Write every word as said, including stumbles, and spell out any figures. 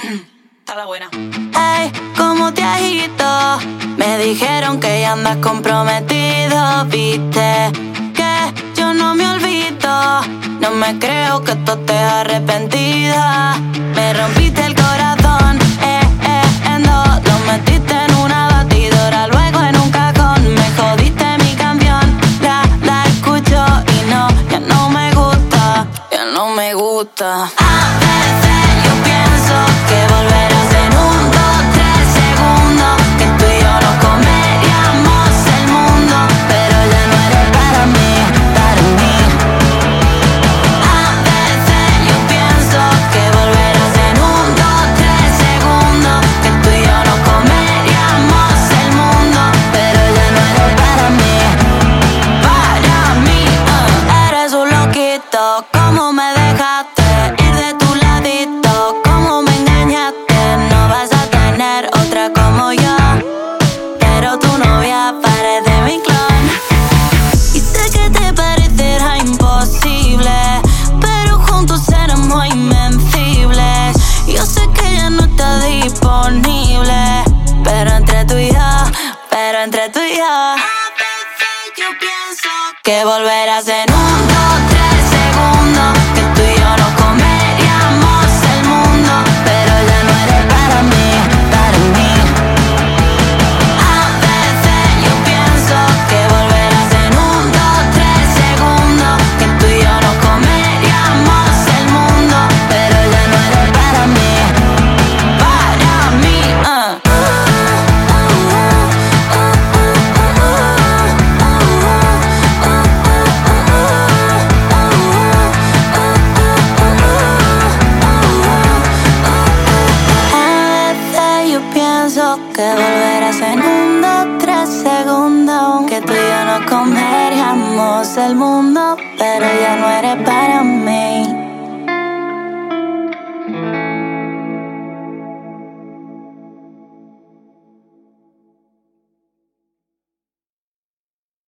Está la buena. Ey, ¿cómo te agito? Me dijeron que ya andas comprometido, viste que yo no me olvido. No me creo que tú estés arrepentida. Me rompiste el corazón, eh, eh, en dos. Lo metiste en una batidora, luego en un cajón. Me jodiste mi canción, la, la escucho y no, ya no me gusta, ya no me gusta. A veces yo pienso que volverás en un, dos, tres segundos, que tú y yo nos comeríamos el mundo, pero ya no eres para mí, para mí. A veces yo pienso que volverás en un, dos, tres segundos, que tú y yo nos comeríamos el mundo, pero ya no eres para mí, para mí. uh. Eres un loquito, ¿cómo me dejaste ir de tu ladito? ¿Cómo me engañaste? No vas a tener otra como yo, pero tu novia parece mi clon. Y sé que te parecerá imposible, pero juntos seremos invencibles. Yo sé que ya no está disponible, pero entre tú y yo, pero entre tú y yo, a veces yo pienso que volverás en un, dos, tres segundos, que tú y yo nos comeríamos el mundo, pero ya no eres para mí, para mí. A veces yo pienso que volverás en un, dos, tres segundos, que tú y yo nos comeríamos el mundo, pero ya no eres para mí, para mí. uh. A veces yo pienso que volverás en un, dos, tres segundos, que tú y yo nos comeríamos el mundo, pero ya no eres para mí.